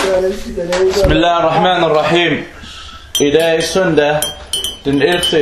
Bismillahirrahmanirrahim. I dag er søndag den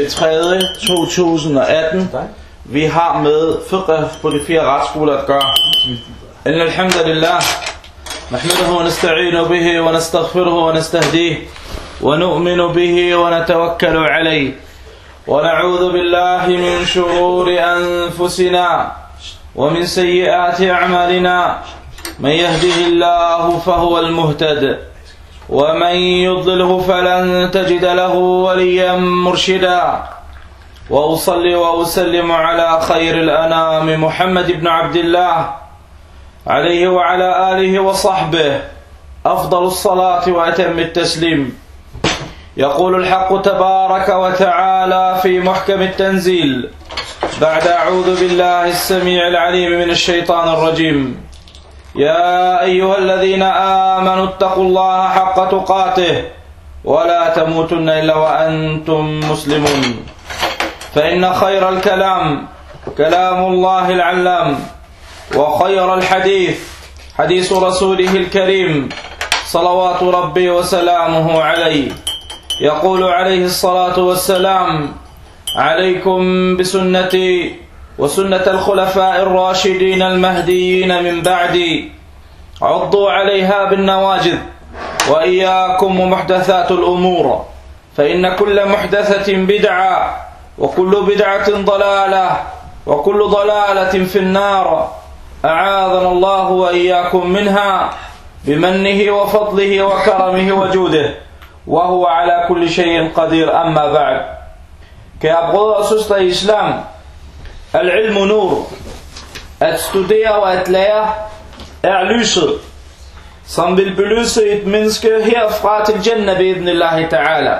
11.3.2018. Vi har med fiqh på de 4 retsskoler at gøre. Inna alhamdulillah nahmaduhu wa nasta'inu bihi wa nastaghfiruhu wa nastahdihi wa nu'minu bihi wa natawakkalu alayhi wa na'udhu billahi min shururi anfusina wa min sayyiati a'malina. من يهده الله فهو المهتد ومن يضلله فلن تجد له وليا مرشدا وأصلي وأسلم على خير الأنام محمد بن عبد الله عليه وعلى آله وصحبه أفضل الصلاة وأتم التسليم. يقول الحق تبارك وتعالى في محكم التنزيل بعد أعوذ بالله السميع العليم من الشيطان الرجيم. يا أيها الذين آمنوا اتقوا الله حق تقاته ولا تموتن إلا وأنتم مسلمون فإن خير الكلام كلام الله العلام وخير الحديث حديث رسوله الكريم صلوات ربي وسلامه عليه. يقول عليه الصلاة والسلام عليكم بسنتي وسنة الخلفاء الراشدين المهديين من بعدي عضوا عليها بالنواجذ وإياكم ومحدثات الأمور فإن كل محدثة بدعة وكل بدعة ضلالة وكل ضلالة في النار أعاذنا الله وإياكم منها بمنه وفضله وكرمه وجوده وهو على كل شيء قدير. أما بعد. Kære brødre og søstre i islam, al-ilmu nur, at studere og at lære er lyset, som vil belyse et menneske herfra til Jannah bi'idhnillahi ta'ala.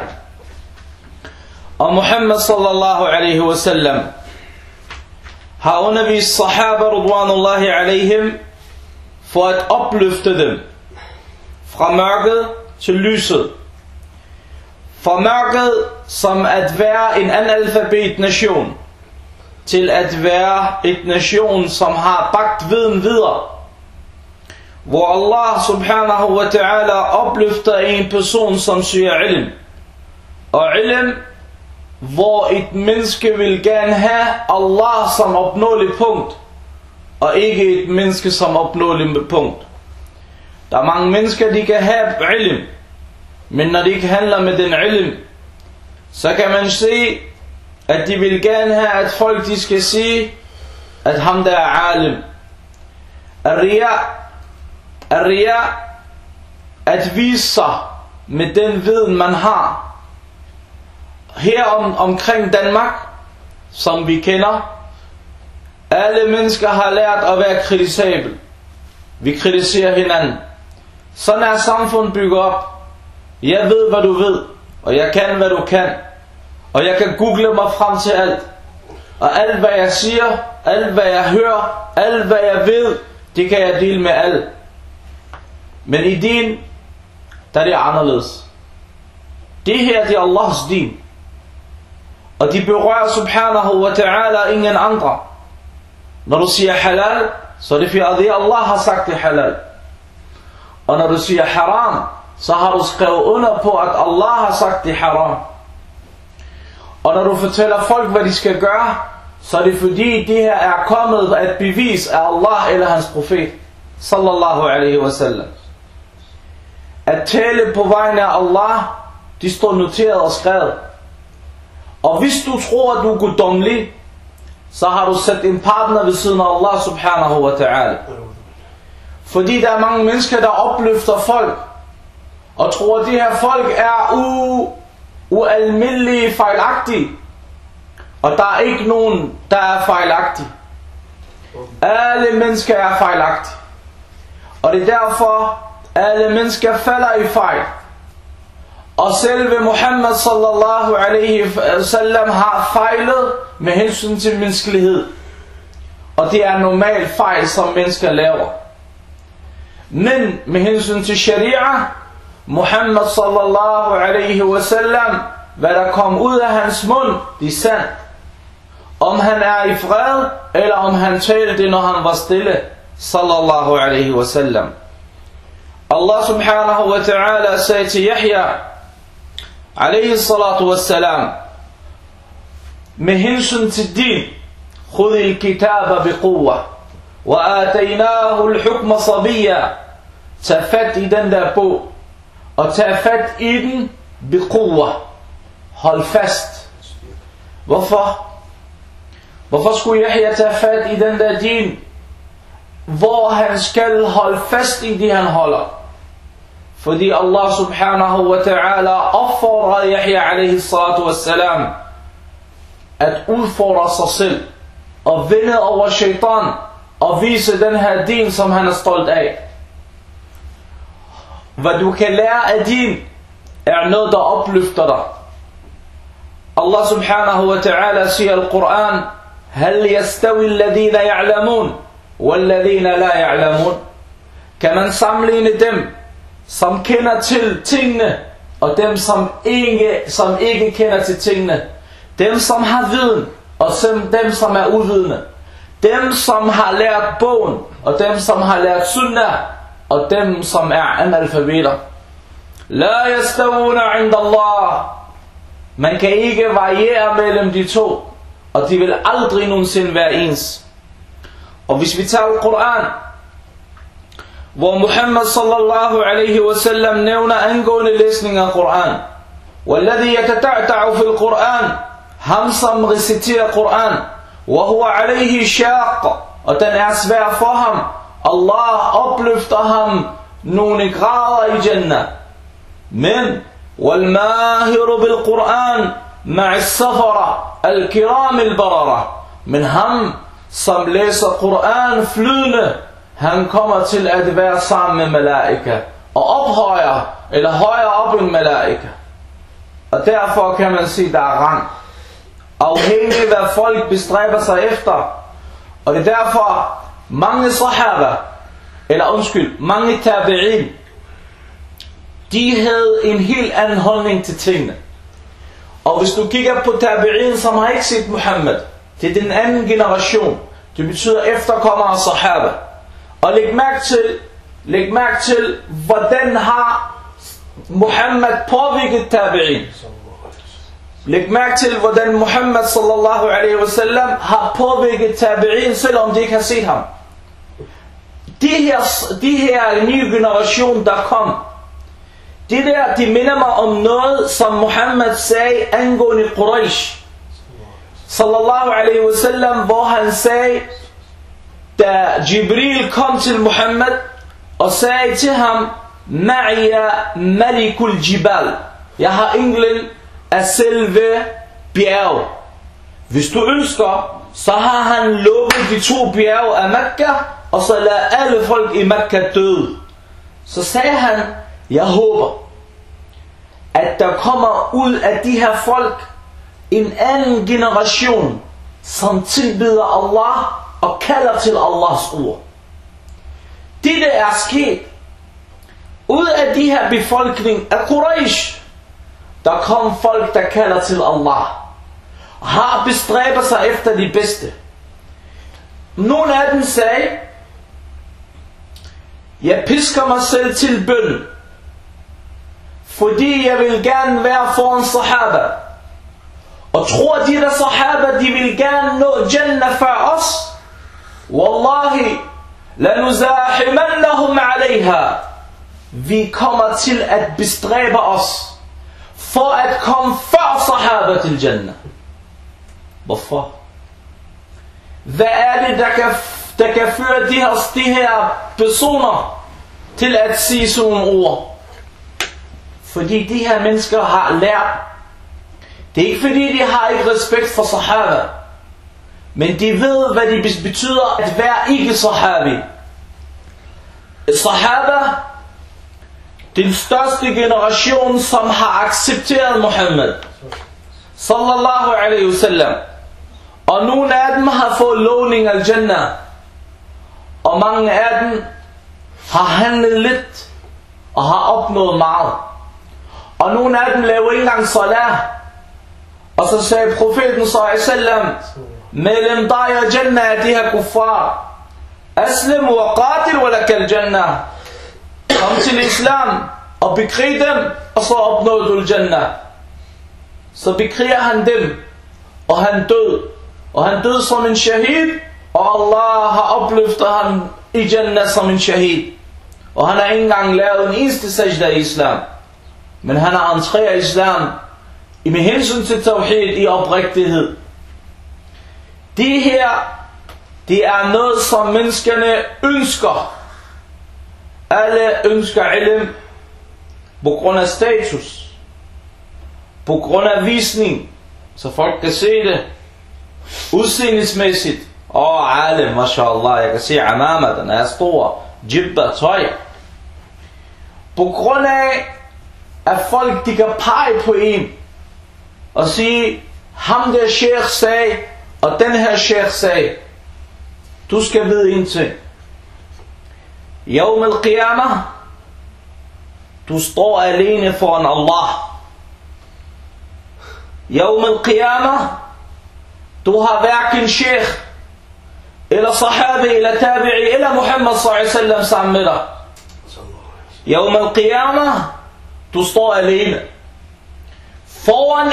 Og Muhammad sallallahu alaihi wasallam har undervist sahaba ridwanullahi alaihim for at opløfte dem fra mørket til lyset. Fra mørket som at være en analfabet nation til at være et nation som har bragt viden videre, hvor Allah subhanahu wa ta'ala opløfter en person som søger ilm, og ilm hvor et menneske vil gerne have Allah som opnåeligt punkt og ikke et menneske som opnåeligt punkt. Der er mange mennesker, de kan have ilm, men når de ikke handler med den ilm, så kan man se at de vil gerne have at folk de skal sige at ham der er alim. Ar-riya, at vise sig med den viden man har. Her omkring Danmark, som vi kender, alle mennesker har lært at være kritisabel. Vi kritiserer hinanden. Sådan er samfundet bygget op. Jeg ved hvad du ved, og jeg kan hvad du kan, og jeg kan google mig frem til alt. Og alt hvad jeg siger, alt hvad jeg hører, alt hvad jeg ved, det kan jeg dele med alt. Men i din, der er det anderledes. Det her, det er Allahs din. Og de berører subhanahu wa ta'ala ingen andre. Når du siger halal, så er det fordi Allah har sagt det halal. Og når du siger haram, så har du skrevet under på at Allah har sagt det haram. Og når du fortæller folk hvad de skal gøre, så er det fordi det her er kommet at bevis af Allah eller hans profet sallallahu alaihi wasallam. At tale på vegne af Allah, de står noteret og skrevet. Og hvis du tror at du er guddommelig, så har du sat en partner ved siden af Allah subhanahu wa ta'ala. Fordi der er mange mennesker der opløfter folk og tror at de her folk er ualmindelige fejlagtige. Og der er ikke nogen der er fejlagtige. Alle mennesker er fejlagtige. Og det er derfor alle mennesker falder i fejl. Og selve Muhammad sallallahu alaihi wasallam har fejlet med hensyn til menneskelighed. Og det er normal fejl som mennesker laver. Men med hensyn til sharia, Muhammad sallallahu alaihi wasallam, hvad der kom ud af hans mund, det er sandt. Om han er i fred, eller om han talte det når han var stille, sallallahu alaihi wasallam. Allah subhanahu wa ta'ala sagde til Yahya alayhi salatu wassalam med hensyn til din khudh al-kitaba biquwwa wa ataynahu al-hukma sabiyya, tag fat i den der bog og tag fat i den biquwwa, hold fast. Hvorfor skulle Yahya tage fat i den der din, hvor han skal holde fast i det han holder? Fordi Allah subhanahu wa ta'ala opfordrer Yahya alayhi salatu wassalam at udfordre sig selv og vinde over shaitan og vise den her din, som han er stolt af. Hvad du kan lære af din er noget, der opløfter dig. Allah subhanahu wa ta'ala siger i Al-Quran: Hal yastawi alladhina ya'lamun walladhina la ya'lamun. Kan man sammenligne dem, som kender til tingene, og dem, som ikke kender til tingene? Dem, som har viden, og dem, som er uvidende. Dem, som har lært bogen, og dem, som har lært sunnah, og dem, som er analfabeter. La yastawuna inda Allah. Man kan ikke variere mellem de to, og de vil aldrig nogensinde være ens. Og hvis vi tager Koran, hvor Muhammad sallallahu alaihi wasallam nævner angående læsning af Koran, walladhi yatata'ta'u fil Koran, ham som reciterer Koran, wa huwa alaihi shaq, og den er svær for ham, Allah opløfter ham nogle grader i Jannah. Men والماهر بالقرآن مع السفرة الكرام البررة, men ham som læser Koran flydende, han kommer til at være sammen med malaika og ophøjer eller højere op end malaika. Og derfor kan man sige, der er rang afhængig hvad folk bestræber sig efter. Og det er derfor mange sahaba, mange tabi'in, de havde en helt anden holdning til tingene. Og hvis du kigger på tabi'in, som har ikke set Muhammad, det er den anden generation. Det betyder efterkommere af sahaba. Og læg mærke til, hvordan har Muhammad påvirket tabi'in. Læg mærke til, hvordan Muhammad sallallahu alaihi wasallam har påvirket tabi'in, selvom de ikke har set ham. De her nye generation, der kom, de minder mig om noget, som Muhammad sagde angående Quraysh sallallahu alaihi wasallam, hvor han sagde, da Jibril kom til Muhammad og sagde til ham: Ma'iya malikul jibal, jeg har englen af selve bjerg. Hvis du ønsker, så har han lukket de 2 bjerge af Mekka, og så lader alle folk i Mekka døde. Så sagde han: jeg håber, at der kommer ud af de her folk en anden generation, som tilbeder Allah og kalder til Allahs ord. Det er sket. Ud af de her befolkning af Quraysh, der kom folk, der kalder til Allah, og har bestræbt sig efter de bedste. Nogle af dem sagde: jeg pisker mig selv til bøn, fordi jeg vil gerne være foran sahaba. Og tror de der sahaba, de vil gerne nå Jannah før os? Wallahi, lanuzahimannahum alayha. Vi kommer til at bestræbe os for at komme før sahaba til Jannah. Hvorfor? Hvad er det, der kan føre de her personer til at sige sådan nogle ord? Fordi de her mennesker har lært. Det er ikke fordi de har ikke respekt for sahaba, men de ved hvad det betyder at være ikke sahabi. Sahaba, den største generation, som har accepteret Muhammad sallallahu alaihi wasallam, og nogle af dem har fået lovning af Jannah, og mange af dem har handlet lidt og har opnået meget. Og nogle af dem laver ikke engang salat. Og så sagde profeten sallallahu alaihi wasallam: mellem dig og Jannah er de her kuffar. Aslim wa qatil wa lakal Jannah. kom til islam og bekrig dem, og så opnåede du al-Jannah. Så bekriger han dem, og han død. Og han død som en shahid, og Allah har opløftet ham i Jannah som en shahid. Og han har ikke engang lavet en eneste sajda i islam. Men han har entreret islam med hensyn til tawhid i oprigtighed. Det her, det er noget som menneskerne ønsker. Alle ønsker ilm på grund af status, på grund af visning, så folk kan se det udseendesmæssigt. Alim, mashallah, jeg kan se amama, den er stor, jibba, tøj. På grund af at folk de kan pege på en og sige, ham der sheikh sagde, og den her sheikh sagde. Du skal vide en ting. Yawm al-Qiyamah, du står alene foran Allah. Yawm al-Qiyamah, du har hverken sheikh, eller sahabi, eller tabi'i, eller Muhammad sallallahu alaihi wasallam sammen med dig. Yawm al-Qiyamah, du står alene. Foran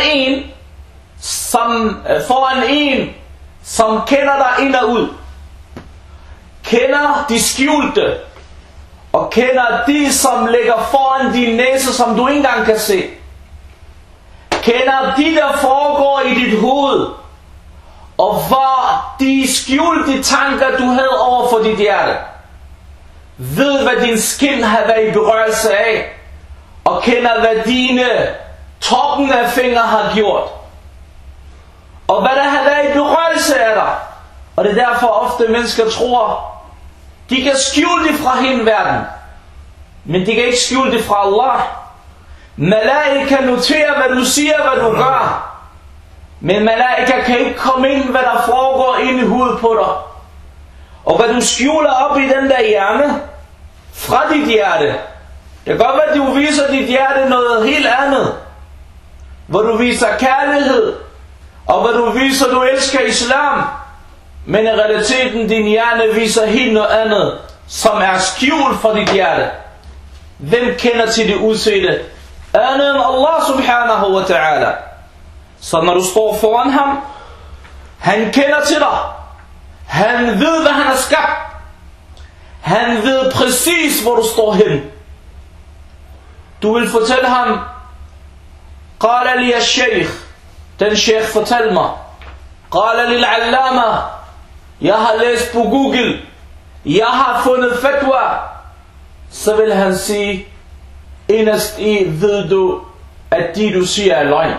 en, som kender dig ind og ud. Kender de skjulte, og kender de, som ligger foran din næse, som du ikke engang kan se. Kender de, der foregår i dit hoved, og hvor de skjulte tanker, du havde over for dit hjerte. Ved, hvad din skin har været i berørelse af, og kender, hvad dine toppen af fingre har gjort. Og hvad der har været i berørelse af dig. Og det er derfor ofte mennesker tror, de kan skjule det fra himmelverden, men de kan ikke skjule det fra Allah. Malaika noterer, hvad du siger, hvad du gør, men malaika kan ikke komme ind, hvad der foregår inde i hovedet på dig. Og hvad du skjuler op i den der hjerne, fra dit hjerte. Det kan godt være, at du viser dit hjerte noget helt andet, hvor du viser kærlighed, og hvor du viser, at du elsker islam, men i realiteten din hjerne viser helt noget andet, som er skjult for dit hjerte. Hvem kender til det udseende? Andet end Allah subhanahu wa ta'ala. Så når du står foran ham, han kender til dig. Han ved, hvad han har skabt. Han ved præcis, hvor du står hen. Du vil fortælle ham, Qala li al-sheikh, den sheikh fortæl mig. Qala li al-allama, jeg har læst på Google, jeg har fundet fatwa. Så vil han sige, inderst i ved du, at de du siger er løgn.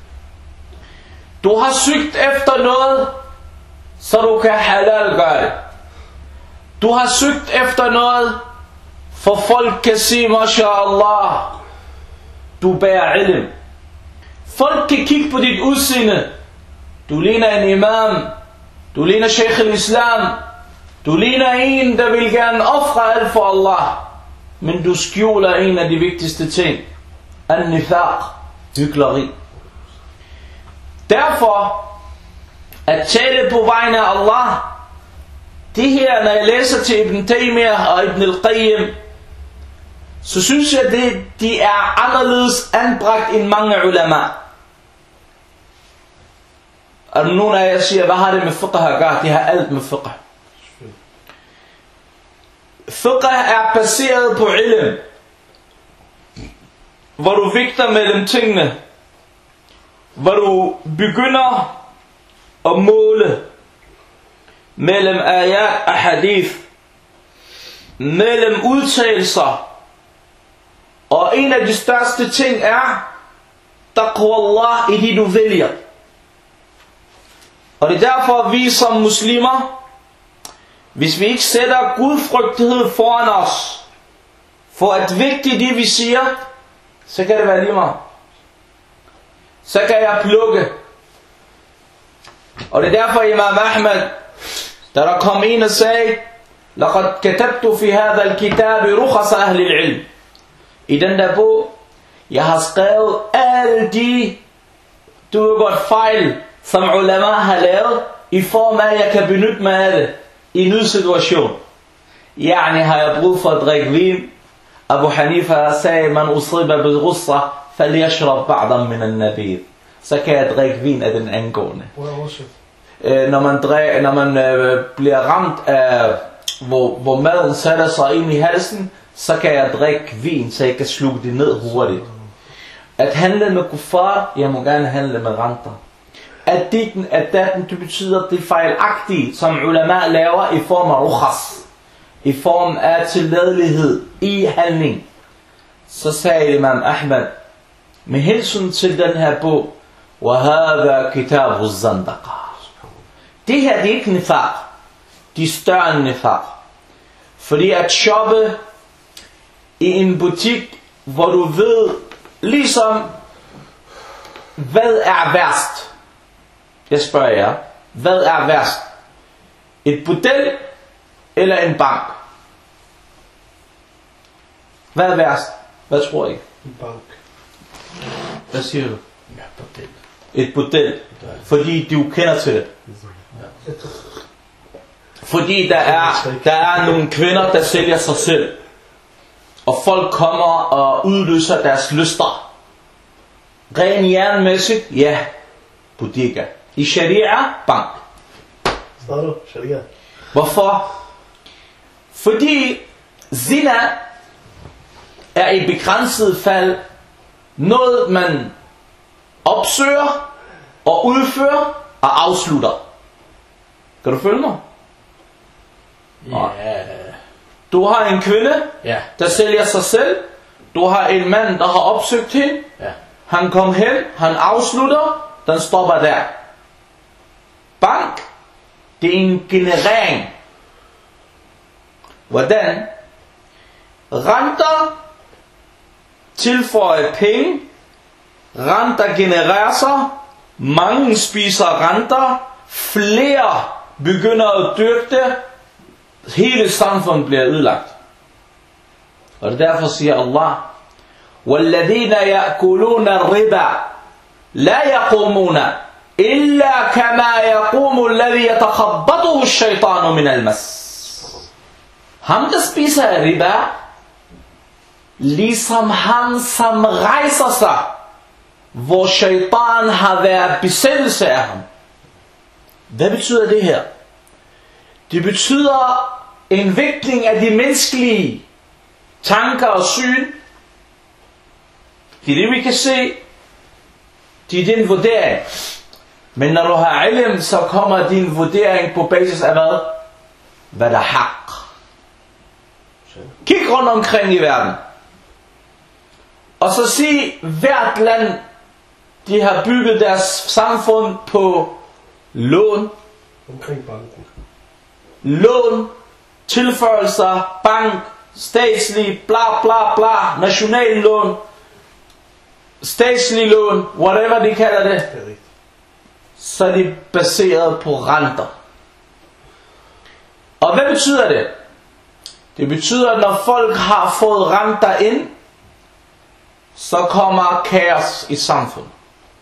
Du har søgt efter noget, så du kan halal gøre det. Du har søgt efter noget, for folk kan sige, mashallah, du bærer ilm. Folk kan kigge på dit udseende. Du ligner en imam, du ligner sheikh al-islam, du ligner en, der vil gerne ofre alt for Allah. Men du skjuler en af de vigtigste ting. An-nifaq, hykleri. Derfor, at tale på vegne af Allah, det her, når jeg læser til Ibn Taymiyyah og Ibn al-Qayyim, så synes jeg, at de er anderledes anbragt end mange ulama. Og nogen af jer siger, hvad har det med fiqh at gøre? De har alt med fiqh. Fiqh er baseret på ilm, hvor du vægter mellem tingene, hvor du begynder at måle mellem ayat og hadith, mellem udtalelser, og en af de største ting er taqwa Allah i det du vælger. Og det er derfor vi som muslimer, hvis vi ikke sætter gudfrygtighed foran os, for at vægte det vi siger, så kan det være lige meget. Så kan jeg plukke. Og det er derfor Imam Ahmed, da der kom en og sagde, لَقَدْ كَتَبْتُ فِي هَذَا الْكِتَابِ رُخَصَ أَهْلِ الْعِلْمِ. I den der bog, jeg har skrevet alle de, du har godt fejl, som ulama har lavet, i form af, at jeg kan benytte mig af det i en nødsituation. Yani har jeg brug for at drikke vin, Abu Hanifa sagde, man usiba bi-ghusra, falyashrab ba'dan min an-nabid. Så kan jeg drikke vin af den angående. Når man bliver ramt af, hvor maden sætter sig ind i halsen, så kan jeg drikke vin, så jeg kan sluge det ned hurtigt. At handle med kuffar, jeg må gerne handle med renter. At ditten, at datten, det betyder det fejlagtige, som ulama laver i form af rukhas, i form af tilladelighed i handling. Så sagde Imam Ahmad, med hensyn til den her bog, وَهَذَا كِتَابُ الزَّنْدَقَ. Det her, det er ikke nifaq. De er større end nifaq. Fordi at shoppe i en butik, hvor du ved, ligesom, hvad er værst? Jeg spørger jer, hvad er værst? Et bordel eller en bank? Hvad er værst? Hvad tror I? En bank. Hvad siger du? Ja, bordel. Et bordel. Fordi du kender til det. Fordi der er nogle kvinder, der sælger sig selv. Og folk kommer og udløser deres lyster. Ren jernmæssigt, ja, bodega. I sharia, bank. Står du? Sharia. Hvorfor? Fordi zina er i begrænset fald noget, man opsøger og udfører og afslutter. Kan du følge mig? Ja. Du har en kvinde, der sælger sig selv. Du har en mand, der har opsøgt hende. Ja. Han kom hen, han afslutter, den stopper der. Bank, det er en generering. Hvordan? Renter tilføjer penge. Renter genererer sig. Mange spiser renter. Flere begynder at dyrke det. Hele samfundet bliver ødelagt. Og derfor siger Allah, وَالَّذِينَ يَأْكُلُونَ الرِّبَا لَا يَقُومُونَ إِلَّا كَمَا يَقُومُ الَّذِي يَتَخَبَّطُهُ الشَّيْطَانُ مِنَ الْمَسِّ. Ham, der spiser af riba, ligesom han, som rejser sig, hvor shaitan har været besættelse af ham. Hvad betyder det her? Det betyder en vikling af de menneskelige tanker og syn. Det er det, vi kan se. Det er din vurdering. Men når du har ilm, så kommer din vurdering på basis af hvad? Hvad der er haq. Kig rundt omkring i verden. Og så sig, hvert land, de har bygget deres samfund på lån. Omkring banken. Lån, tilførelser, bank, statslig, bla bla bla, nationallån, statslig lån, whatever de kalder det. Det er rigtigt. Så er de baseret på renter. Og hvad betyder det? Det betyder, at når folk har fået renter ind, så kommer kaos i samfundet.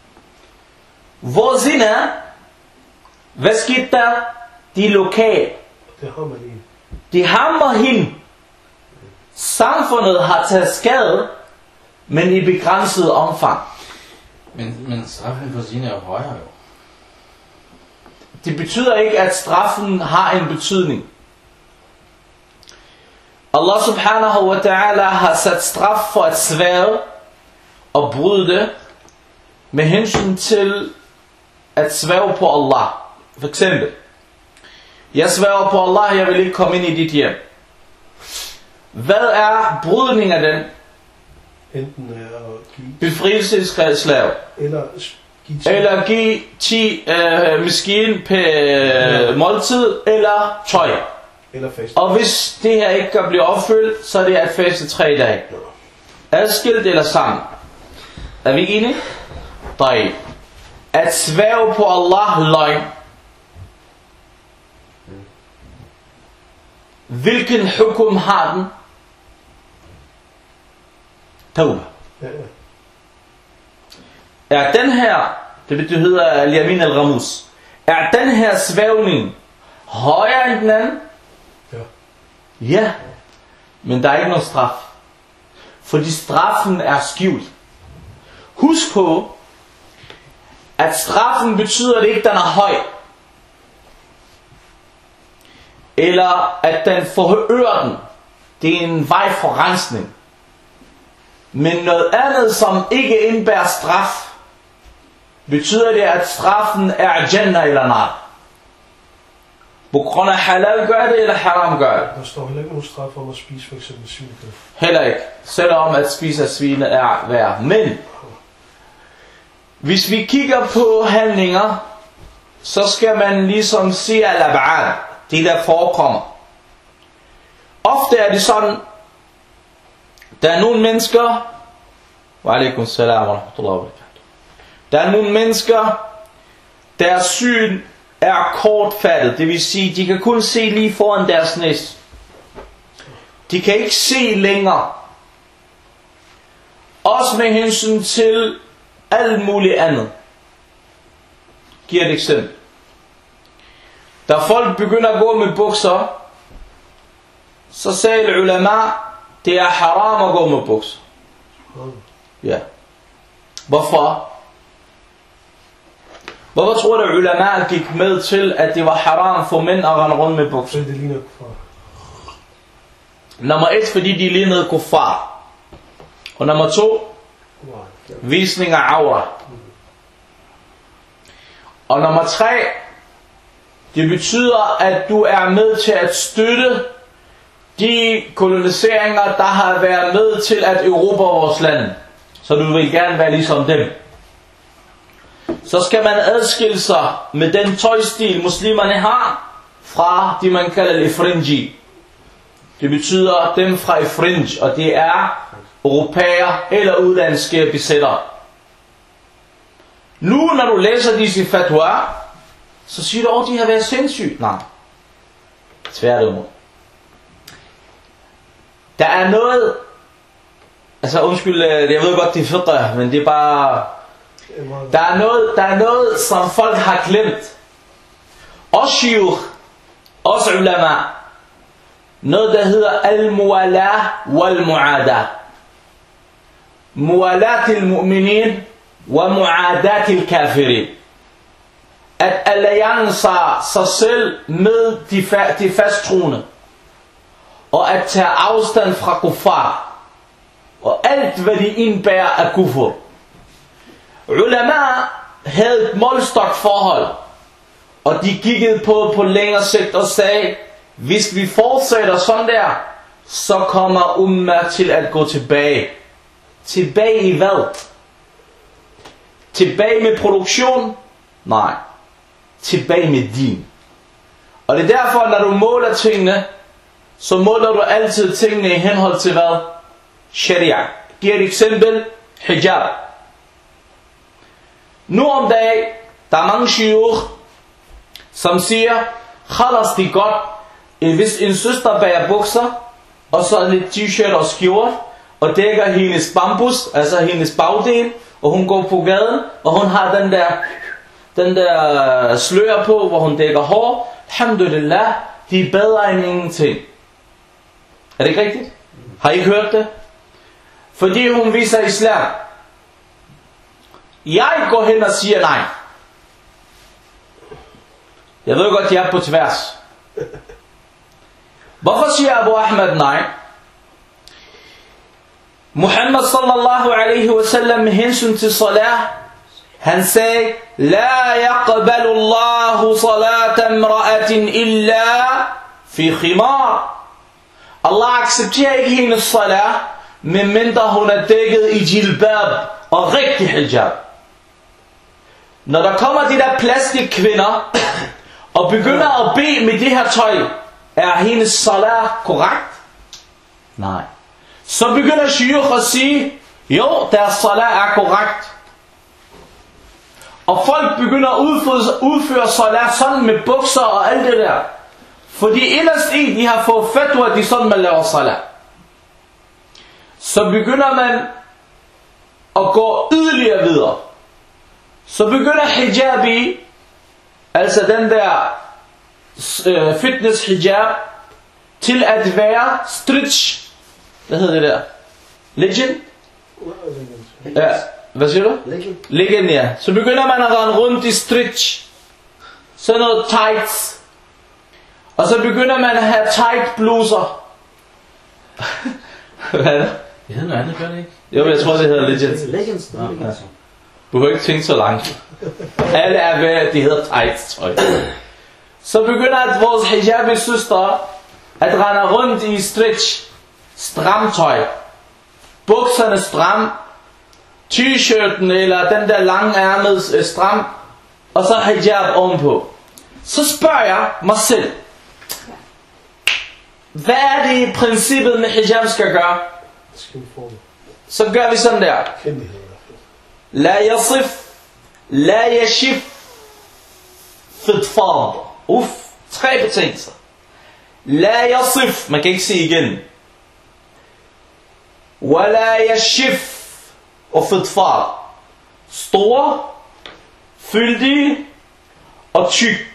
Hvor zina, hvad skete der? De lokale. Det har man ikke. De hammer hende. Samfundet har taget skade, men i begrænset omfang. Men straffen for zina er jo højere jo. Det betyder ikke, at straffen har en betydning. Allah subhanahu wa ta'ala har sat straf for at svære og bryde det med hensyn til at svære på Allah. For eksempel, jeg sværger på Allah, jeg vil ikke komme ind i dit hjem. Hvad er brydning af den? Enten at give... Befrielsesslave. Eller give 10 miskin per måltid, eller tøj. Eller faste. Og hvis det her ikke kan blive opfyldt, så er det at faste 3 dage. Adskilt eller sammen. Er vi enige? Nej. At svære på Allah løgn. Hvilken hukum har den? Tauba. Ja. Er den her, det hedder al-yamin al-ghamus, er den her svævning højere end den anden? Ja. Ja. Men der er ikke nogen straf. Fordi straffen er skjult. Husk på, at straffen betyder det ikke, at den er høj. Eller at den forøger den. Det er en vej for rensning. Men noget andet, som ikke indbærer straf, betyder det, at straffen er jannah eller nar. På grund af halal gør det, eller haram gør det. Der står heller ikke nogen straf om at spise for eksempel svinekød. Heller ikke. Selvom at spise af svine er værd. Men hvis vi kigger på handlinger, så skal man ligesom se al-ab'ad, det der forekommer. Ofte er det sådan, der er nogle mennesker, wa alaikum salam wa rahmatullahi wa barakatuh. Der er nogle mennesker, deres syn er kortfattet, det vil sige, de kan kun se lige foran deres næse. De kan ikke se længere. Også med hensyn til alt muligt andet. Giver et eksempel. Da folk begynder at gå med bukser, så sagde ulama, det er haram at gå med bukser. Ja. Hvorfor? Hvorfor tror du ulama gik med til, at det var haram for mænd at rende rundt med bukser? Det ligner kuffar. Nummer 1, fordi de lignede kuffar. Og nummer 2, visning af aura. Og nummer 3, det betyder, at du er med til at støtte de koloniseringer, der har været med til at erobre vores land. Så du vil gerne være ligesom dem. Så skal man adskille sig med den tøjstil, muslimerne har, fra det, man kalder ifrinji. Det betyder dem fra ifrinj, og det er europæer eller udlandske besættere. Nu, når du læser disse fatwaer, så siger du, de har været sindssyge. Nej. Tværtimod. Der er noget, altså undskyld, jeg ved godt, det er fiqh, men det er bare, der er noget, som folk har glemt. Også shiukh, også ulama. Noget, der hedder al-muwala wal-mu'ada. Muwalat al-mu'minin wa mu'adat al-kafirin. At alliancer sig selv med de fasttroende. Og at tage afstand fra kuffar. Og alt, hvad de indbærer af kufur. Ulama havde et målstokforhold. Og de kiggede på længere sigt og sagde, hvis vi fortsætter sådan der, så kommer umma til at gå tilbage. Tilbage i hvad? Tilbage med produktion? Nej. Tilbage med din. Og det er derfor, når du måler tingene, så måler du altid tingene i henhold til hvad? Sharia. Giv et eksempel. Hijab. Nu om dagen, der er mange shiukh, som siger, khalas det godt, hvis en søster bærer bukser, og så lidt t-shirt og skjort, og dækker hendes bambus, altså hendes bagdel, og hun går på gaden, og hun har den der slør på, hvor hun dækker hår. Alhamdulillah, de er bedre end ingenting. Er det ikke rigtigt? Har I ikke hørt det? Fordi hun viser islam. Jeg går hen og siger nej. Jeg ved godt, jeg er på tværs. Hvorfor siger Abu Ahmed nej? Muhammad sallallahu alaihi wasallam med hensyn til salat, han sagde, La yaqbalu Allahu salata imra'atin illa fi khimar. Allah accepterer ikke hendes salat, medmindre hun er dækket i jilbab og rigtig hijab. Når der kommer de der plastikkvinder og begynder at bede med det her tøj, er hendes salat korrekt? Nej. Så begynder shiukh at sige, jo, deres salat er korrekt. Og folk begynder at udføre salat sådan med bukser og alt det der. Fordi inderst i, de har fået fatwa, de sådan man laver salat. Så begynder man at gå yderligere videre. Så begynder hijabi, altså den der fitness hijab, til at være stretch. Hvad hedder det der? Legend? Ja, hvad siger du? Legend, ja. Så begynder man at rende rundt i stretch. Sådan noget tights. Og så begynder man at have tight bluser. Hvad er det? Det hedder noget andet, gør det ikke? Jo, jeg tror det hedder Legends. Legends. Ja. Du behøver ikke tænke så langt. Alle er ved, at de hedder tights, tror jeg. Så begynder vores hijabi søster at rende rundt i stretch. Stramtøj. Bukserne stram. T-shirten eller den der langærmede stram. Og så hijab ovenpå. Så spørger jeg mig selv. Hvad er det i princippet med hijab skal gøre? Så gør vi sådan der. La yasif, la yashif, fidfad. Uff, 3 betingelser. La yasif, man kan ikke sige igen. Wala yashif, og fidfad. Store, fyldige og tyk.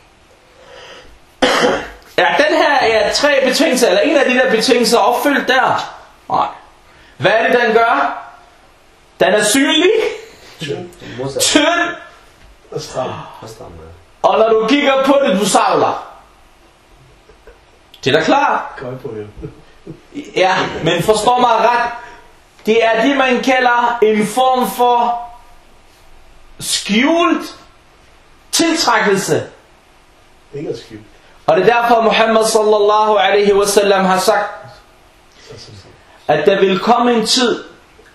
Ja, den her er 3 betingelser, eller en af de der betingelser opfyldt der. Nej. Hvad er det, den gør? Den er synlig, tynd, og når du kigger på det, du savler. Det er da klart. Ja, men forstår mig ret. Det er det, man kalder en form for skjult tiltrækkelse. Ikke skjult. Og det er derfor Muhammad sallallahu alaihi wasallam har sagt, at der vil komme en tid,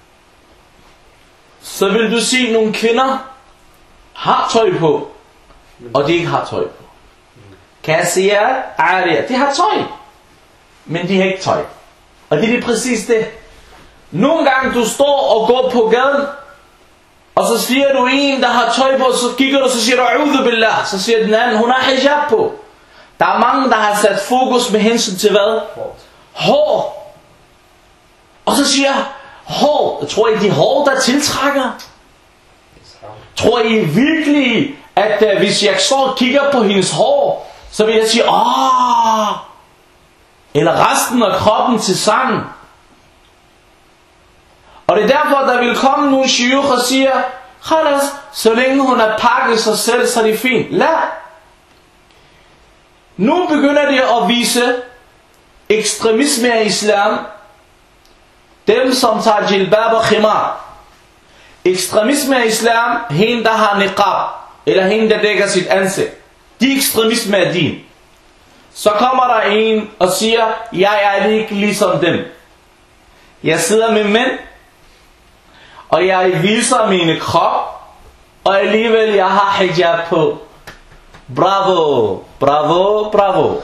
så vil du se nogle kvinder har tøj på, og de ikke har tøj på. Kasiyat, ariyat, de har tøj, men de har ikke tøj. Og det er præcis det. Nogle gange du står og går på gaden, og så siger du en, der har tøj på, så kigger du, så siger du, a'udhu billah, så siger den anden, hun har hijab på. Der er mange, der har sat fokus med hensyn til hvad? Hår. Og så siger jeg, hår. Tror I, de hår, der tiltrækker? Tror I virkelig, at hvis jeg står og kigger på hendes hår, så vil jeg sige, åh. Eller resten af kroppen til sammen. Og det er derfor, der vil komme nogle shiukh og siger, khalas, så længe hun har pakket sig selv, så er det fint. Lad. Nu begynder det at vise ekstremisme af islam. Dem som tager jilbab og khimar. Ekstremisme af islam, hende der har niqab, eller hende der dækker sit ansigt. De ekstremisme af din. Så kommer der en og siger, jeg er ikke ligesom dem. Jeg sidder med mænd, og jeg viser mine krop, og alligevel jeg har hijab på. Bravo, bravo, bravo.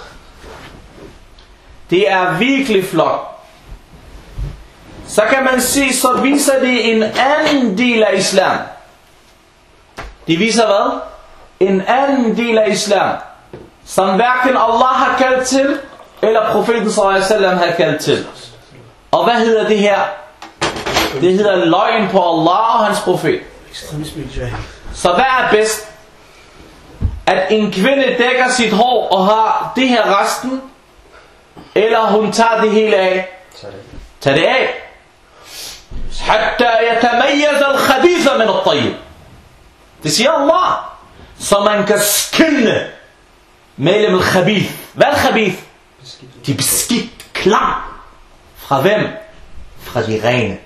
Det er virkelig flot. Så kan man se, så viser det en anden del af islam. De viser hvad? En anden del af islam, som hverken Allah har kaldt til, eller profeten sallallahu alaihi wasallam har kaldt til. Og hvad hedder det her? Det hedder løgn på Allah og hans profet. Så hvad er bedst? At en kvinde dækker sit hår og har det her resten, eller hun tager det hele af? Tag det af. Hatta yatamayyiz al-khabitha min at-tayyib. Det siger Allah. Så man kan skelne mellem al-khabith. Hvad er al-khabith? De beskidt klam. Fra hvem? Fra de rene.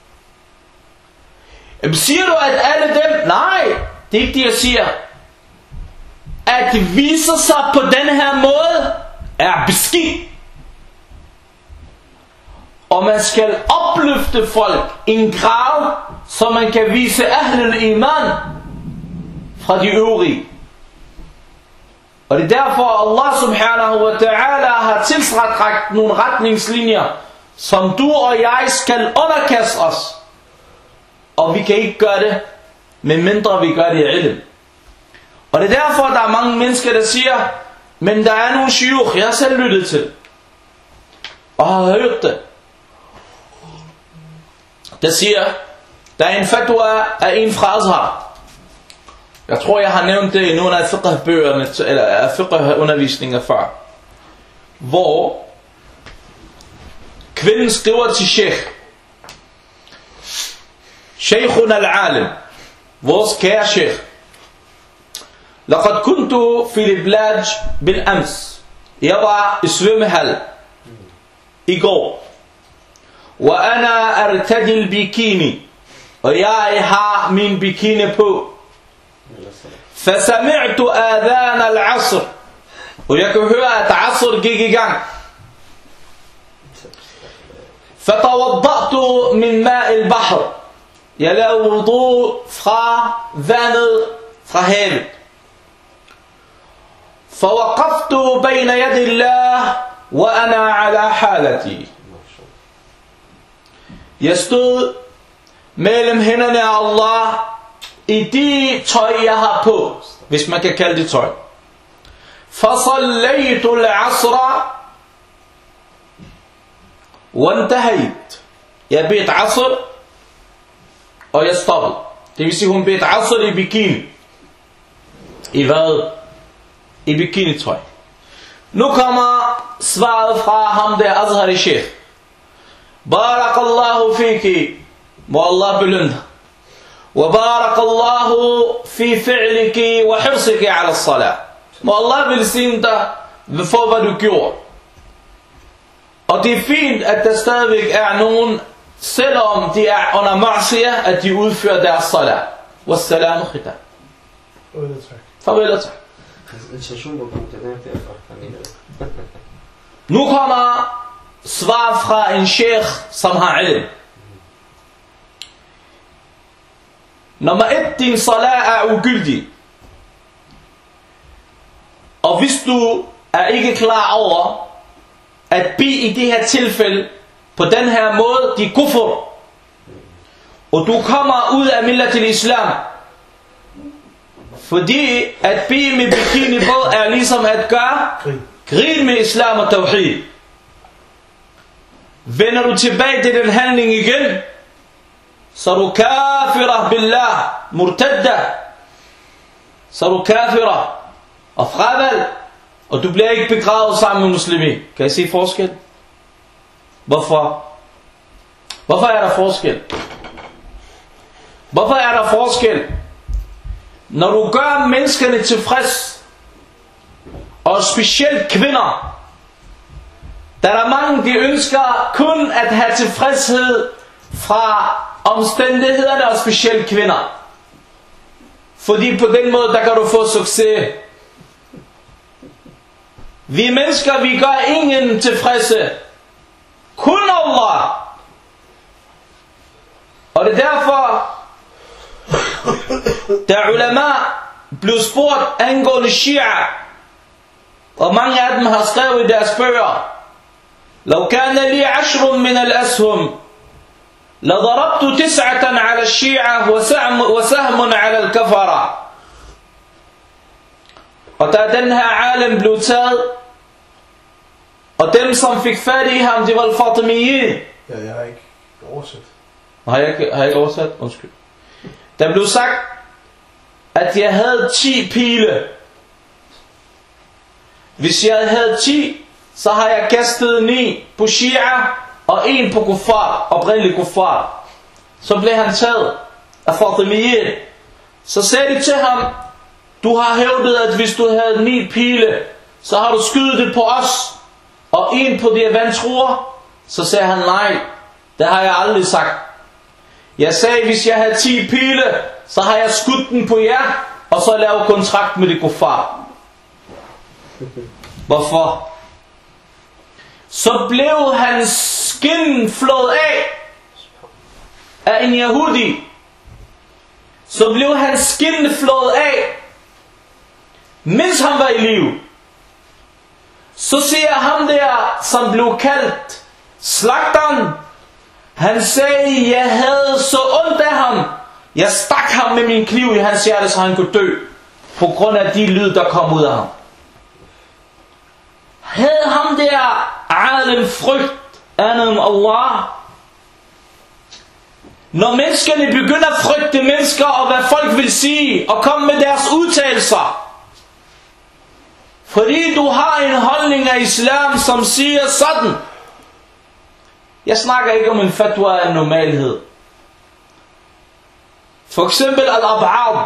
Siger du, at alle dem? Nej, det er ikke det, jeg siger. At de viser sig på den her måde, er beskidt. Og man skal opløfte folk i en grad, så man kan vise ahlul iman fra de øvrige. Og det er derfor Allah subhanahu wa ta'ala har tilrettelagt nogle retningslinjer, som du og jeg skal underkaste os. Og vi kan ikke gøre det, medmindre vi gør det i ilm. Og det er derfor, der er mange mennesker, der siger, men der er nogle shiukh, jeg har selv lyttet til, og har hørt det, der siger, der er en fatwa af en fra Azhar. Jeg tror, jeg har nævnt det i nogle af fiqh-bøgerne, eller af fiqh-undervisninger før, hvor kvinden skriver til sheikh, شيخنا العالم vores kære sheikh لقد كنت في البلاج بالأمس jeg var i svømmehal i går وأنا أرتدي البikini og jeg har min bikini på فسمعت آذان العصر og jeg kunne høre at asr gik i gang فتوضأت من ماء البحر jeg lavede wudu fra vandet fra havet فوقفت بين يد الله وأنا على حالتي jeg stod mellem hænderne af Allah i de tøj jeg har på, hvis man kan kalde det tøj. فصليت العصر وانتهيت jeg bedte asr og jeg stoppede. Det vil sige hun bedte asr i bikini. I hvad? I bikinitøj. Nu kommer svaret fra ham der Azhari Sheikh. Barakallahu fiki. Må Allah belønne. وبارك الله في فعلك وحرصك على الصلاة. Må Allah velsigne dig for hvad du gjorde. Og det er fint at der stadigvæk er nogen, selvom de er under ma'siyah, at de udfører deres salat. Wassalamu khitam. Farvel og tak. Nu kommer svar fra en sheikh, som har ilm. Nummer 1, din salat er ugyldig. Og hvis du er ikke klar over, at bede i det her tilfælde, på den her måde, de kuffer, og du kommer ud af millatil islam, fordi at bede med bikini på er ligesom at gøre grin med islam og tawhid. Vender du tilbage til den handling igen, så er du kafirah billah, murtadda, så er du kafirah og fravalg, og du bliver ikke begravet sammen med muslimi. Kan I se forskel? Hvorfor? Hvorfor er der forskel? Hvorfor er der forskel? Når du gør menneskerne tilfreds, og specielt kvinder, der er mange, de ønsker kun at have tilfredshed fra omstændighederne, og specielt kvinder. Fordi på den måde, der kan du få succes. Vi mennesker, vi gør ingen tilfredse. Kun Allah. Og det er derfor, da ulama blev spurgt angående Shia, og mange af dem har skrevet i deres bøger, لو كان لي 10 من الأسهم لضربت 9 على الشيعة وسهم على الكفرة. Og da den her alim blev taget, og dem som fik fat i ham, det var al-Fatimiyin. Ja, jeg har ikke oversat. Har jeg ikke oversat? Undskyld. Der blev sagt, at jeg havde 10 pile. Hvis jeg havde 10, så har jeg kastet 9 på Shia, og 1 på kuffar, oprindelig kuffar. Så blev han taget af Fatimiyin. Så sagde de til ham, du har hævdet, at hvis du havde 9 pile, så har du skydet det på os, og 1 på de vantruer. Så sagde han, nej, det har jeg aldrig sagt. Jeg sagde, hvis jeg havde 10 pile, så har jeg skudt den på jer, og så lavet kontrakt med de kuffar. Hvorfor? Så blev hans skin flået af en yahudi. Så blev hans skin flået af, mens han var i liv. Så siger ham der, som blev kaldt slagteren, han sagde, jeg havde så ondt af ham, jeg stak ham med min kniv i hans hjerte, så han kunne dø, på grund af de lyd, der kom ud af ham. Havde ham der alim frygt andet end Allah? Når menneskerne begynder at frygte mennesker, og hvad folk vil sige, og komme med deres udtalelser, fordi du har en holdning af islam, som siger sådan. Jeg snakker ikke om en fatwa af normalhed. For eksempel al-ab'ad.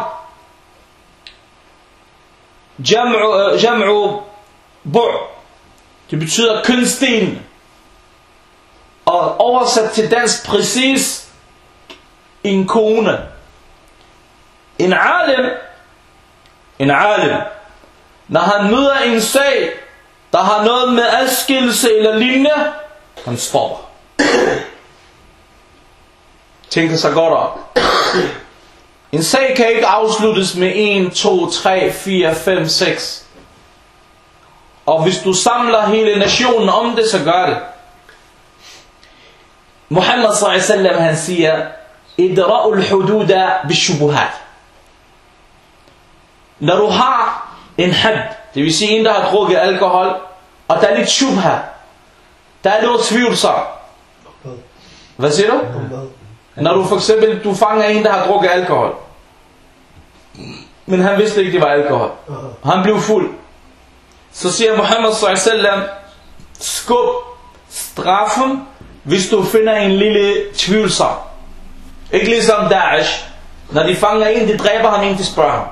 Jam'u bu'. Det betyder kønsdelen. Og oversat til dansk præcis en kone. En alim, når han møder en sag, der har noget med adskillelse eller lignende, han stopper. Tænker sig godt om. En sag kan ikke afsluttes med 1, 2, 3, 4, 5, 6. Og hvis du samler hele nationen om det, så gør det. Muhammad sallallahu alaihi wasallam, han siger, idra'ul hududa bishubuhat. Når du har en had, det vil sige en, der har drukket alkohol, og der er lidt shubha, der er noget tvivlsomt. Hvad siger du? Når du for eksempel, du fanger en, der har drukket alkohol, men han vidste ikke, det var alkohol. Han blev fuld. Så siger Muhammad sallallahu alaihi wasallam, skub straffen, hvis du finder en lille tvivlsom. Ikke ligesom Daesh. Når de fanger en, de dræber ham, inden de spørger ham.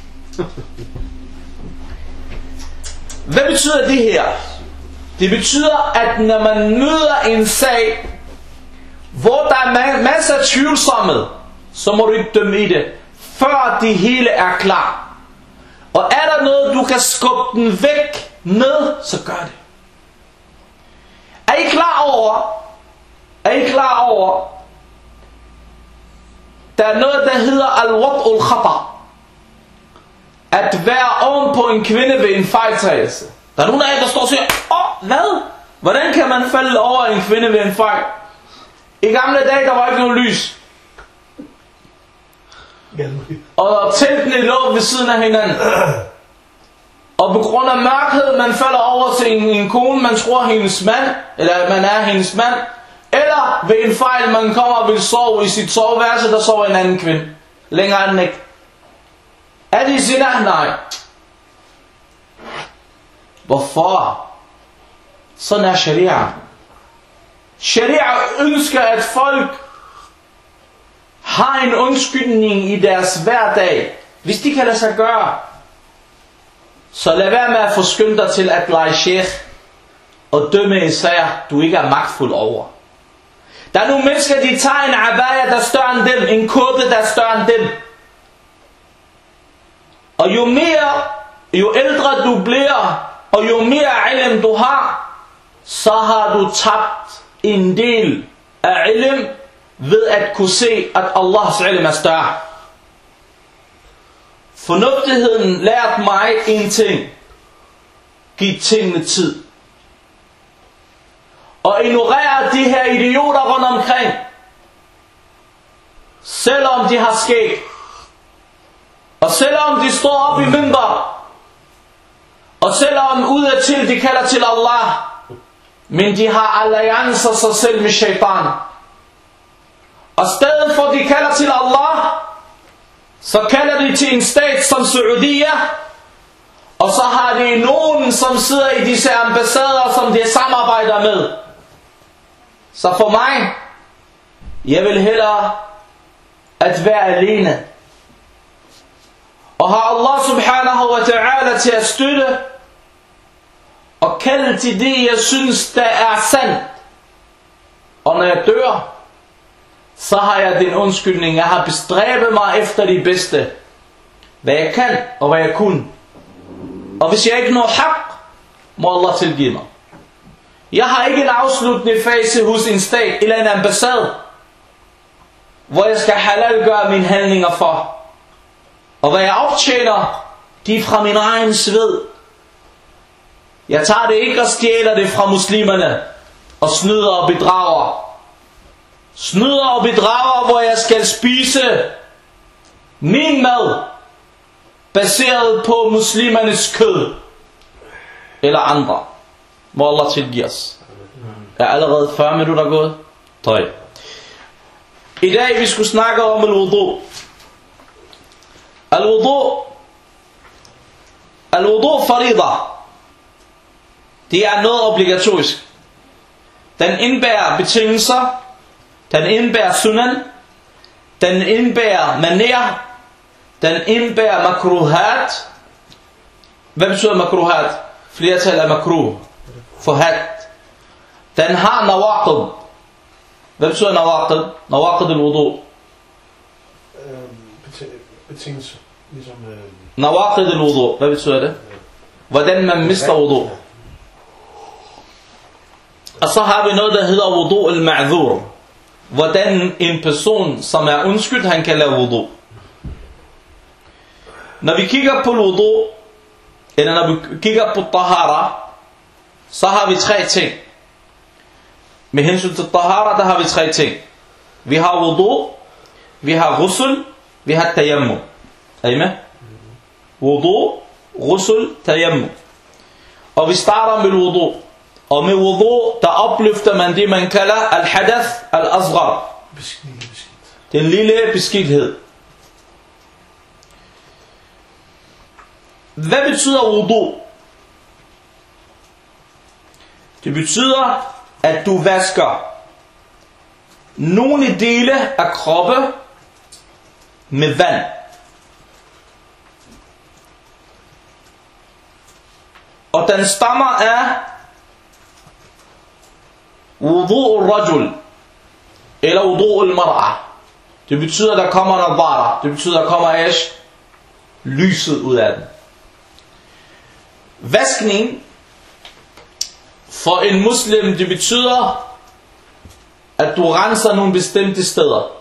Hvad betyder det her? Det betyder, at når man møder en sag, hvor der er masser af tvivlsomme, så må du ikke dømme i det, før det hele er klar. Og er der noget, du kan skubbe den væk med, så gør det. Er I klar over, der er noget, der hedder al-wad'ul khata. At være oven på en kvinde ved en fejltagelse. Der er nogen af jer, der står og siger, hvad? Hvordan kan man falde over en kvinde ved en fejl? I gamle dage, der var ikke noget lys. Og teltene lå ved siden af hinanden. Og på grund af mørkhed, man falder over til en kone, man tror hendes mand, eller man er hendes mand. Eller ved en fejl, man kommer og vil sove i sit soveværelse, der sover en anden kvinde. Længere end ikke. Er det zina? Nej. Hvorfor? Sådan er sharia. Sharia ønsker, at folk har en undskyldning i deres hverdag. Hvis de kan lade sig gøre, så lad være med at forskynde dig til at lege sheikh og dømme en sag, du ikke er magtfuld over. Der er nogle mennesker, de tager en abaya, der er større end dem, en kåbe, der er større end dem. Og jo ældre du bliver, og jo mere ilm du har, så har du tabt en del af ilm ved at kunne se, at Allahs ilm er større. Fornuftigheden lærte mig en ting. Giv tingene tid. Og ignorere de her idioter rundt omkring. Selvom de har skæg. Og selvom de står op i minbar. Og selvom udadtil de kalder til Allah. Men de har alliancer sig selv med shaitan. Og stedet for de kalder til Allah, så kalder de til en stat som Saudiya. Og så har de nogen, som sidder i disse ambassader, som de samarbejder med. Så for mig, jeg vil hellere at være alene. Og har Allah subhanahu wa ta'ala til at støtte og kalde til det, jeg synes, der er sandt. Og når jeg dør, så har jeg den undskyldning. Jeg har bestræbet mig efter det bedste. Hvad jeg kan og hvad jeg kunne. Og hvis jeg ikke når haq, må Allah tilgive mig. Jeg har ikke en afsluttende fase hos en stat eller en ambassade, hvor jeg skal halalgøre mine handlinger for. Og hvad jeg optjener, de er fra min egen sved. Jeg tager det ikke og stjæler det fra muslimerne og snyder og bedrager. Snyder og bedrager, hvor jeg skal spise min mad baseret på muslimernes kød eller andre. Må Allah tilgive os. Er allerede 40 minutter gået? Tøj. I dag vi skulle snakke om al-wudu. Al-wudu farida. Det er noget obligatorisk. Den indbærer betingelser. Den indbærer sunan. Den indbærer maner. Den indbærer makruhat. Hvad betyder makruhat? Flertal af makruh. Forhat. Den har nawaqid. Hvad betyder nawaqid? Nawaqid al-wudu. Betingelse. Ligesom... Nawaqid al-wudu. Hvad betyder det? Hvordan man mister wudu. Og så har vi noget, der hedder wudu al-ma'dhur. Hvordan en person, som er undskyldt, han kan lave wudu. Når vi kigger på wudu, eller når vi kigger på tahara, så har vi tre ting. Med hensyn til tahara, der har vi tre ting. Vi har wudu, vi har ghusl, vi har tayammum. Er I med? Wudu, ghusl, tayammum. Og vi starter med wudu. Og med wudu, der opløfter man det, man kalder al-hadath al-asghar. Den lille beskidthed. Hvad betyder wudu? Det betyder, at du vasker nogle dele af kroppen med vand. Og den stammer af wudu al-rajul eller wudu al-mar'a. Det betyder, der kommer nadara. Det betyder, der kommer lyset ud af den. Vaskning for en muslim, det betyder, at du renser nogle bestemte steder.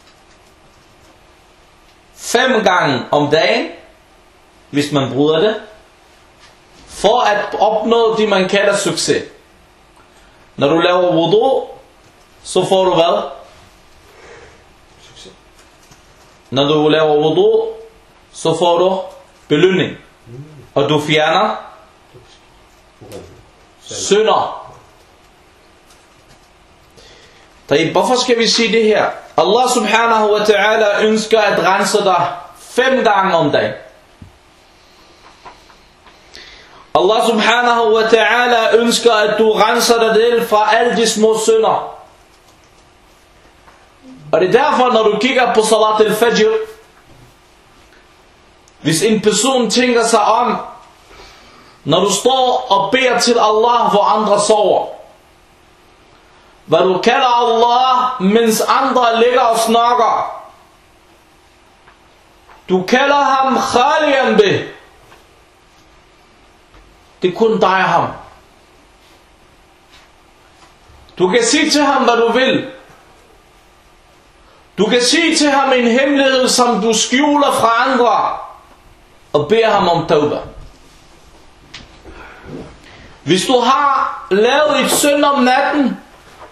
5 gange om dagen, hvis man bryder det, for at opnå det, man kalder succes. Når du laver wudu, så får du hvad? Succes. Når du laver wudu, så får du belønning. Og du fjerner synder. Hvorfor skal vi sige det her? Allah subhanahu wa ta'ala ønsker at rense dig 5 gange om dagen. Allah subhanahu wa ta'ala ønsker at du renser dig del fra alle de små synder. Og det er derfor, når du kigger på salat al-fajr, hvis en person tænker sig om, når du står og beder til Allah, hvor andre sover, hvad du kalder Allah, mens andre ligger og snakker, du kalder ham khaliyan bih. Det er kun dig og ham. Du kan sige til ham, hvad du vil. Du kan sige til ham en hemmelighed, som du skjuler fra andre, og beder ham om tawbah. Hvis du har lavet et synd om natten,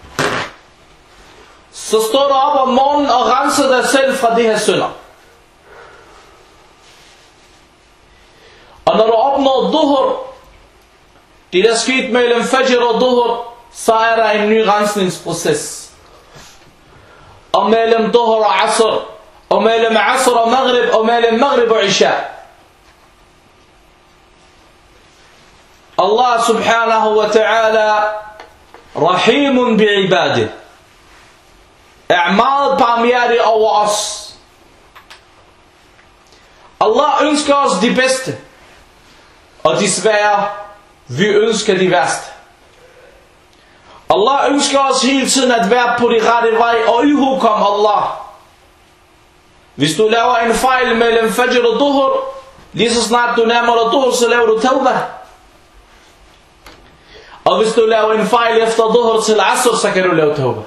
så står du op om morgenen og renser dig selv fra de her synder. Og når du opnår duhur, det der skete mellem fajr og duhur, så er der en ny rensningsproces. Og mellem duhur og asr, og mellem asr og maghrib, og mellem maghrib og isha. Allah subhanahu wa ta'ala rahimun bi'ibadih. Er meget barmhjertig over os. Allah ønsker os de bedste. Og desværre, vi ønsker de værste. Allah ønsker os hele tiden at være på de rette vej og ihukom Allah. Hvis du laver en fejl mellem fajr og duhur, lige så snart du nærmer dig duhur, så laver du tawbah. Og hvis du laver en fejl efter duhur til asr, så kan du lave tawbah.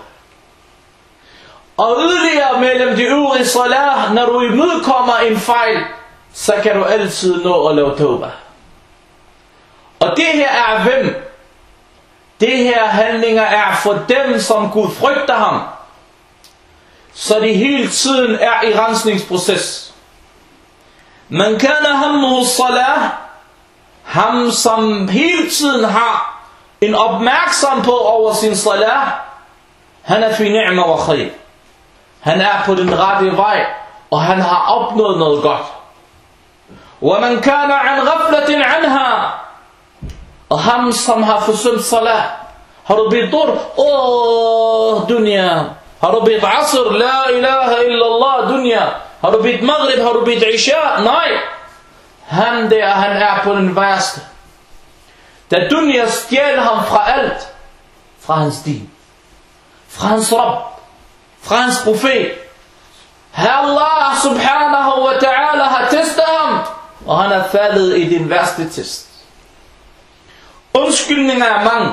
Og yderligere mellem de øvrige salah, når du imødekommer en fejl, så kan du altid nå at lave tawbah. Og det her er hvem? Det her handlinger er for dem, som Gud frygter ham. Så de hele tiden er i rensningsproces. Man kana hammuhu salah, ham som hele tiden har en opmærksom på over sin salah, han er fi ni'ma wa khayr. Han er på den rette vej, og han har opnået noget godt. Wa man kana an ghaflatin anha, og ham som har forsømt salah, har du bedt dunya, Har du bedt Asr? La ilaha illallah dunya. Har du bedt Maghrib? Har du bedt Isha? Nej. Han er på den værste. Da dunya stjæler ham fra alt. Fra hans din. Fra hans Rabb. Fra hans profet. Allah subhanahu wa ta'ala har testet ham. Og han er faldet i den værste test. Undskyldninger er mange.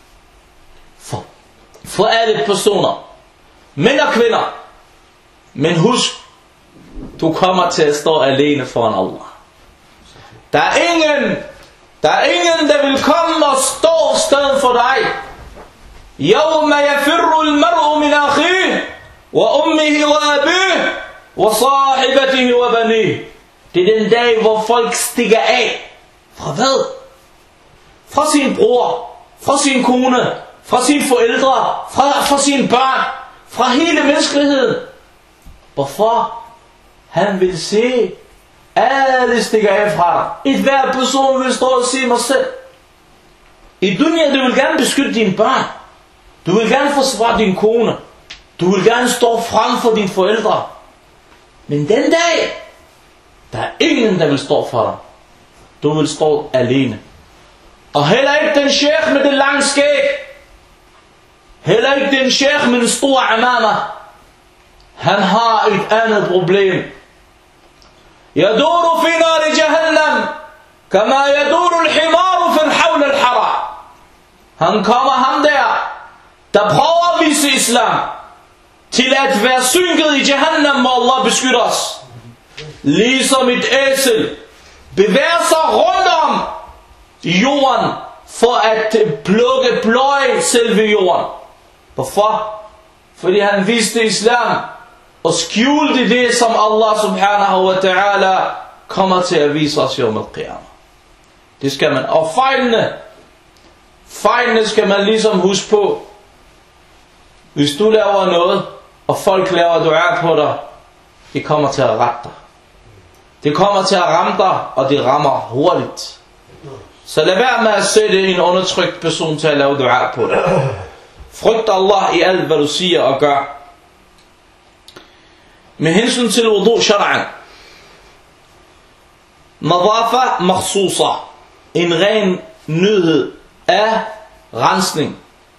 For alle personer. Mænd og kvinder. Men husk, du kommer til at stå alene foran Allah. Der er ingen, der vil komme og stå stedet for dig. يَوْمَ يَفِرُّ الْمَرْءُ مِنْ أَخِيهِ وَأُمِّهِ وَأَبِيهِ وَصَاحِبَتِهِ وَبَنِيهِ. Det er den dag, hvor folk stikker af. Fra hvad? Fra sin bror, fra sin kone, fra sine forældre, fra sine børn, fra hele menneskeligheden. Hvorfor? Han vil se, alle stikker af fra dig. Et hver person vil stå og se mig selv. I dunya, du vil gerne beskytte dine børn. Du vil gerne forsvare din kone. Du vil gerne stå frem for dine forældre. Men den dag, der er ingen, der vil stå for dig. Du vil stå alene. Og heller ikke den sheikh med det lange skæg. Heller ikke den sheikh med den store amama. Han har et andet problem. يدور في نار جهنم كما يدور الحمار في الحول الحرى. Han kommer ham der prøver at vise islam til at være synket i Jahannam, må Allah beskytte os. Ligesom et æsel bevæger sig rundt om jorden for at pløje selve jorden. Hvorfor? Fordi han viste islam og skjulte det, som Allah subhanahu wa ta'ala kommer til at vise os yawm al-qiyamah. Det skal man. Og fejlene skal man ligesom huske på. Hvis du laver noget, og folk laver dua på dig, det kommer til at rette dig. Det kommer til at ramme dig, og det rammer hurtigt. Så lad være med at sætte en undertrykt person til at lave dua på dig. Frygt Allah i alt, hvad du siger og gør. Med hensyn til wudu shar'an. Nadafa makhsusa. En ren nyhed af rensning.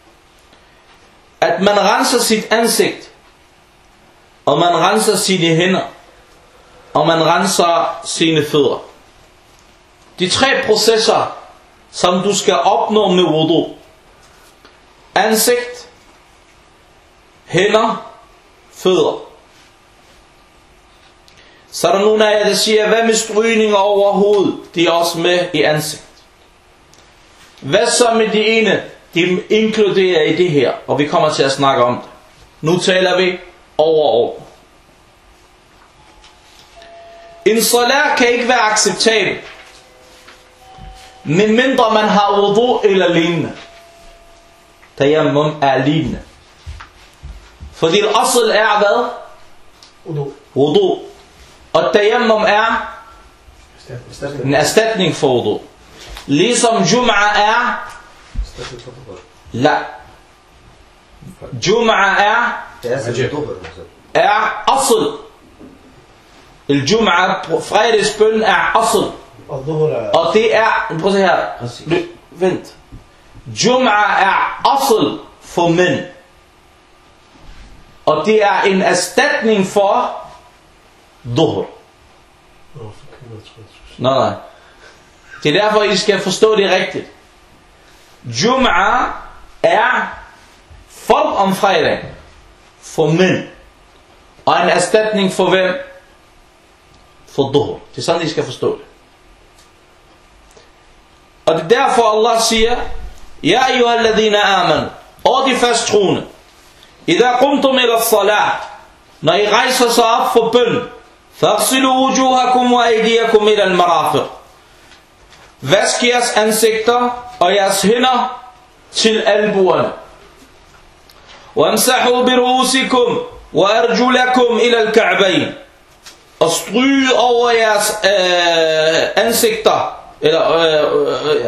At man renser sit ansigt. Og man renser sine hænder. Og man renser sine fødder. De 3 processer, som du skal opnå med wudu. Ansigt, hænder, fødder. Så er der nogle af jer, der siger, hvad med strygninger over hovedet? De er også med i ansigt. Hvad så med de ene? De inkluderer i det her, og vi kommer til at snakke om det. Nu taler vi over. En salat kan ikke være acceptabel, medmindre man har wudu eller lignende. Tayammum er lignende. Fordi al-asl er hvad? Wudu. Og tayammum er en erstatning for wudu. Ligesom Jum'a er la. Jum'a er asl. Al-Jum'a, fredagsbøn er asl. Og det er, prøv at se her, vent. Jum'a er asl for mænd. Og det er en erstatning for dhuhr. Nej. Det er derfor, I skal forstå det rigtigt. Jum'a er folk om fredag for mænd. Og en erstatning for hvem? For dhuhr. Det er sådan, I skal forstå det. Og det er derfor, Allah siger, Ja ayyuhalladhina amanu, og de fast troende, idha qumtum ila salat, når I rejser sig op for bøn, faghsilu wujuhakum wa aydiyakum ila al-marafiq. Vask jeres ansigter og jeres hænder til albuerne. Wamsahu bi ru'usikum wa arjulakum ila al-ka'bayn. Og stryge over jeres ansigter, eller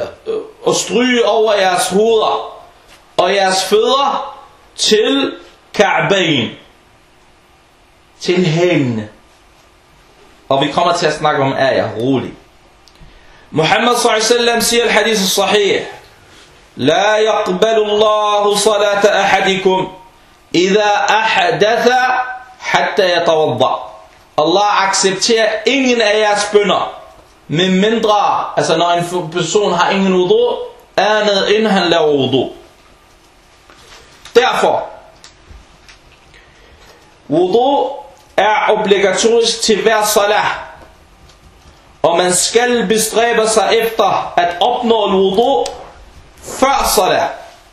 og stryge over jeres hoveder og jeres fødder til ka'bayn, til hælene. Og vi kommer til at snakke om ayah, rolig. Muhammad sallallahu alaihi wasallam siger i hadith sahih: La yaqbalu Allahu salata ahadikum idha ahdatha hatta yatawadda. Allah accepterer ingen af jeres bønner, med mindre, altså når en person har ingen wudu, andet inden han laver wudu. Derfor, wudu er obligatorisk til hver salah, og man skal bestræbe sig efter at opnå wudu før salah.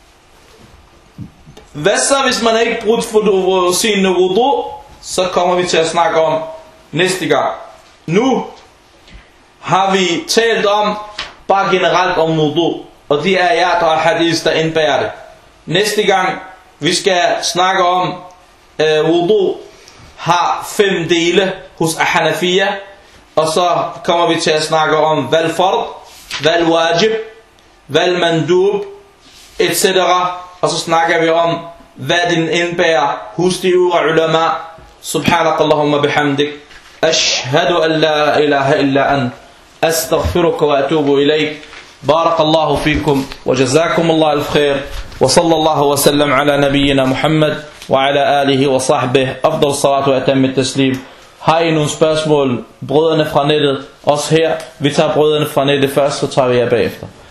Hvad så hvis man ikke brugt for sin wudu? Så kommer vi til at snakke om næste gang. Nu har vi talt om bare generelt om wudu, og de er ayat og hadith, der indbærer det. Næste gang vi skal snakke om wudu har 5 dele hos Hanafiya, og så kommer vi til at snakke om val fard, val wajib, val mandub, etc. Og så snakker vi om hvad den indbærer hos de øvrige ulama. Subhanak Allahumma bihamdik, ashhadu an la ilaha illa ant, astaghfiruka wa atubu ilayk. بارك الله فيكم وجزاكم الله الخير وصلى الله وسلم على نبينا محمد وعلى آله وصحبه أفضل الصلاة وأتم التسليم. Har I nogle spørgsmål, brødrene fra nettet, også her? Vi tager brødrene fra nettet først, så tager vi jer bagefter.